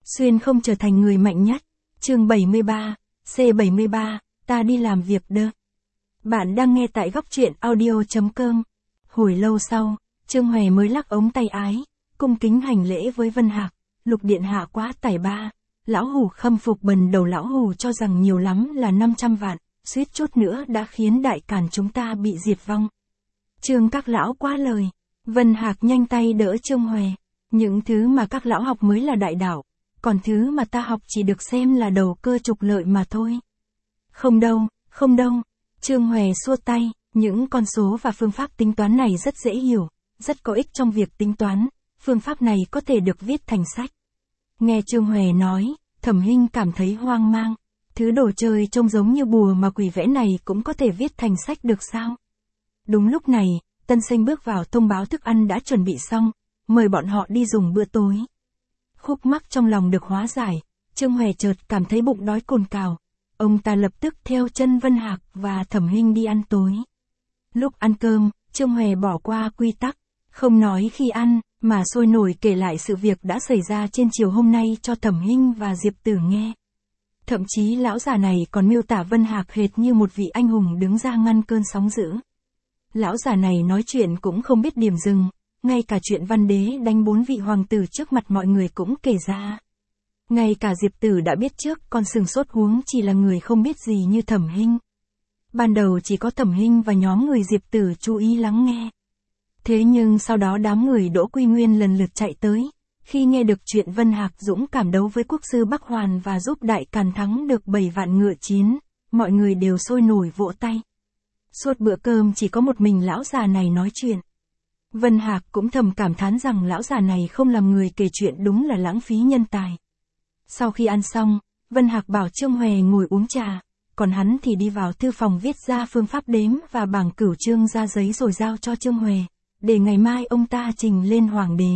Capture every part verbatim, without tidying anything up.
Xuyên không trở thành người mạnh nhất. Chương bảy mươi ba, C bảy mươi ba, ta đi làm việc đơ. Bạn đang nghe tại góc truyện audio.com. Hồi lâu sau, Trương Hòe mới lắc ống tay ái, cung kính hành lễ với Vân Hạc. Lục điện hạ quá tài ba. Lão Hủ khâm phục. Bần đầu lão Hủ cho rằng nhiều lắm là năm trăm vạn, suýt chút nữa đã khiến đại càn chúng ta bị diệt vong. Trương các lão quá lời. Vân Hạc nhanh tay đỡ Trương Hòe. Những thứ mà các lão học mới là đại đạo, còn thứ mà ta học chỉ được xem là đầu cơ trục lợi mà thôi. Không đâu, không đâu. Trương Hòe xua tay, những con số và phương pháp tính toán này rất dễ hiểu, rất có ích trong việc tính toán, phương pháp này có thể được viết thành sách. Nghe Trương Hòe nói, Thẩm Hinh cảm thấy hoang mang, thứ đồ chơi trông giống như bùa mà quỷ vẽ này cũng có thể viết thành sách được sao? Đúng lúc này, Tân Sinh bước vào thông báo thức ăn đã chuẩn bị xong, mời bọn họ đi dùng bữa tối. Khúc mắc trong lòng được hóa giải, Trương Hòe chợt cảm thấy bụng đói cồn cào. Ông ta lập tức theo chân Vân Hạc và Thẩm Hinh đi ăn tối. Lúc ăn cơm, Trương Hòe bỏ qua quy tắc, không nói khi ăn, mà sôi nổi kể lại sự việc đã xảy ra trên chiều hôm nay cho Thẩm Hinh và Diệp Tử nghe. Thậm chí lão già này còn miêu tả Vân Hạc hệt như một vị anh hùng đứng ra ngăn cơn sóng dữ. Lão già này nói chuyện cũng không biết điểm dừng, ngay cả chuyện Văn Đế đánh bốn vị hoàng tử trước mặt mọi người cũng kể ra. Ngay cả Diệp Tử đã biết trước còn sừng sốt, huống chỉ là người không biết gì như Thẩm Hinh. Ban đầu chỉ có Thẩm Hinh và nhóm người Diệp Tử chú ý lắng nghe. Thế nhưng sau đó đám người Đỗ Quy Nguyên lần lượt chạy tới, khi nghe được chuyện Vân Hạc dũng cảm đấu với quốc sư Bắc Hoàn và giúp đại càn thắng được bảy vạn ngựa chiến, mọi người đều sôi nổi vỗ tay. Suốt bữa cơm chỉ có một mình lão già này nói chuyện. Vân Hạc cũng thầm cảm thán rằng lão già này không làm người kể chuyện đúng là lãng phí nhân tài. Sau khi ăn xong, Vân Hạc bảo Trương Hòe ngồi uống trà, còn hắn thì đi vào thư phòng viết ra phương pháp đếm và bảng cửu chương ra giấy rồi giao cho Trương Hòe, để ngày mai ông ta trình lên hoàng đế.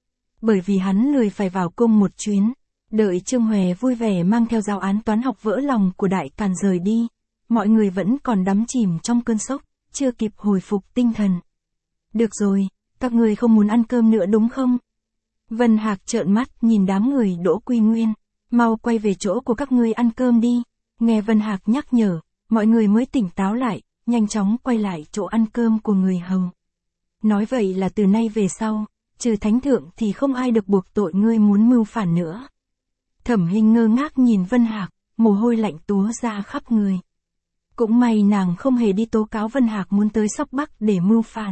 Bởi vì hắn lười phải vào cung một chuyến, đợi Trương Hòe vui vẻ mang theo giáo án toán học vỡ lòng của đại càn rời đi, mọi người vẫn còn đắm chìm trong cơn sốc, chưa kịp hồi phục tinh thần. Được rồi, các người không muốn ăn cơm nữa đúng không? Vân Hạc trợn mắt nhìn đám người Đỗ Quy Nguyên, mau quay về chỗ của các ngươi ăn cơm đi. Nghe Vân Hạc nhắc nhở, mọi người mới tỉnh táo lại, nhanh chóng quay lại chỗ ăn cơm của người hầu. Nói vậy là từ nay về sau, trừ thánh thượng thì không ai được buộc tội ngươi muốn mưu phản nữa. Thẩm Hinh ngơ ngác nhìn Vân Hạc, mồ hôi lạnh túa ra khắp người. Cũng may nàng không hề đi tố cáo Vân Hạc muốn tới Sóc Bắc để mưu phản.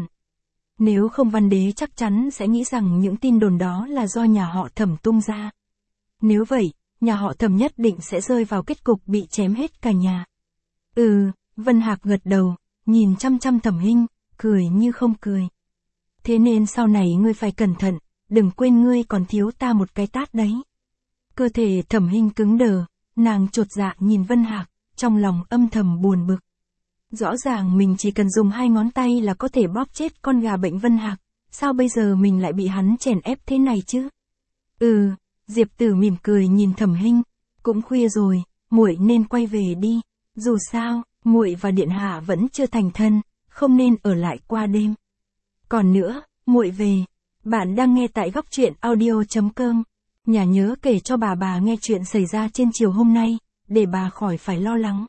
Nếu không Văn Đế chắc chắn sẽ nghĩ rằng những tin đồn đó là do nhà họ Thẩm tung ra. Nếu vậy, nhà họ Thẩm nhất định sẽ rơi vào kết cục bị chém hết cả nhà. Ừ, Vân Hạc gật đầu, nhìn chăm chăm Thẩm Hinh, cười như không cười. Thế nên sau này ngươi phải cẩn thận, đừng quên ngươi còn thiếu ta một cái tát đấy. Cơ thể Thẩm Hinh cứng đờ, nàng chột dạ nhìn Vân Hạc, trong lòng âm thầm buồn bực. Rõ ràng mình chỉ cần dùng hai ngón tay là có thể bóp chết con gà bệnh Vân Hạc, sao bây giờ mình lại bị hắn chèn ép thế này chứ? Ừ, Diệp Tử mỉm cười nhìn Thẩm Hinh, cũng khuya rồi, muội nên quay về đi, dù sao, muội và điện hạ vẫn chưa thành thân, không nên ở lại qua đêm. Còn nữa, muội về. Bạn đang nghe tại góc truyện audio.com. Nhà nhớ kể cho bà bà nghe chuyện xảy ra trên chiều hôm nay, để bà khỏi phải lo lắng.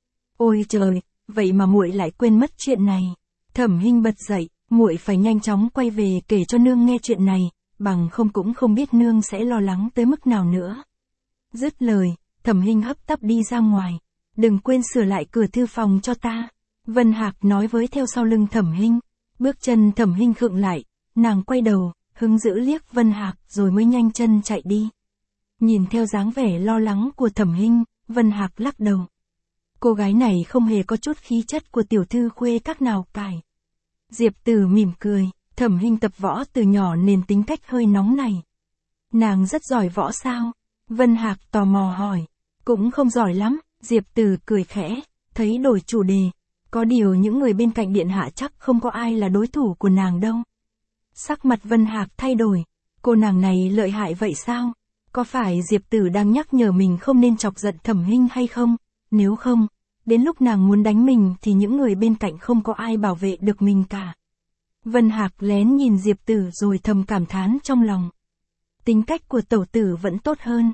Ôi trời, vậy mà muội lại quên mất chuyện này. Thẩm Hinh bật dậy, muội phải nhanh chóng quay về kể cho nương nghe chuyện này, bằng không cũng không biết nương sẽ lo lắng tới mức nào nữa. Dứt lời, Thẩm Hinh hấp tấp đi ra ngoài. Đừng quên sửa lại cửa thư phòng cho ta. Vân Hạc nói với theo sau lưng Thẩm Hinh. Bước chân Thẩm Hinh khựng lại, nàng quay đầu, hứng dữ liếc Vân Hạc rồi mới nhanh chân chạy đi. Nhìn theo dáng vẻ lo lắng của Thẩm Hinh, Vân Hạc lắc đầu. Cô gái này không hề có chút khí chất của tiểu thư khuê các nào cải. Diệp Tử mỉm cười, Thẩm Hinh tập võ từ nhỏ nên tính cách hơi nóng này. Nàng rất giỏi võ sao? Vân Hạc tò mò hỏi. Cũng không giỏi lắm, Diệp Tử cười khẽ, thấy đổi chủ đề. Có điều những người bên cạnh điện hạ chắc không có ai là đối thủ của nàng đâu. Sắc mặt Vân Hạc thay đổi, cô nàng này lợi hại vậy sao? Có phải Diệp Tử đang nhắc nhở mình không nên chọc giận Thẩm Hinh hay không? Nếu không, đến lúc nàng muốn đánh mình thì những người bên cạnh không có ai bảo vệ được mình cả. Vân Hạc lén nhìn Diệp Tử rồi thầm cảm thán trong lòng. Tính cách của tẩu tử vẫn tốt hơn,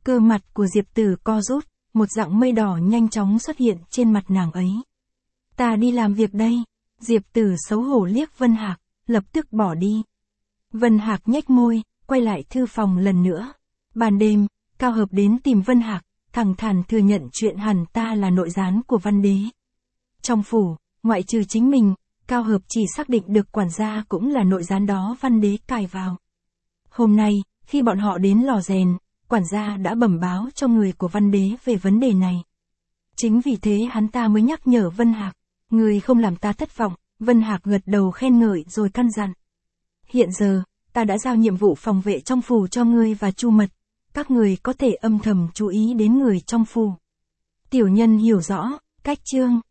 Cơ mặt của Diệp Tử co rút, một dặng mây đỏ nhanh chóng xuất hiện trên mặt nàng ấy. Ta đi làm việc đây. Diệp Tử xấu hổ liếc Vân Hạc, lập tức bỏ đi. Vân Hạc nhếch môi, quay lại thư phòng lần nữa. Ban đêm, Cao Hợp đến tìm Vân Hạc, thẳng thắn thừa nhận chuyện hẳn ta là nội gián của Văn Đế. Trong phủ, ngoại trừ chính mình, Cao Hợp chỉ xác định được quản gia cũng là nội gián đó Văn Đế cài vào. Hôm nay, khi bọn họ đến lò rèn, quản gia đã bẩm báo cho người của Văn Đế về vấn đề này. Chính vì thế hắn ta mới nhắc nhở Vân Hạc, người không làm ta thất vọng. Vân Hạc gật đầu khen ngợi rồi căn dặn. Hiện giờ, ta đã giao nhiệm vụ phòng vệ trong phủ cho ngươi và Chu Mật. Các người có thể âm thầm chú ý đến người trong phủ. Tiểu nhân hiểu rõ, cách chương.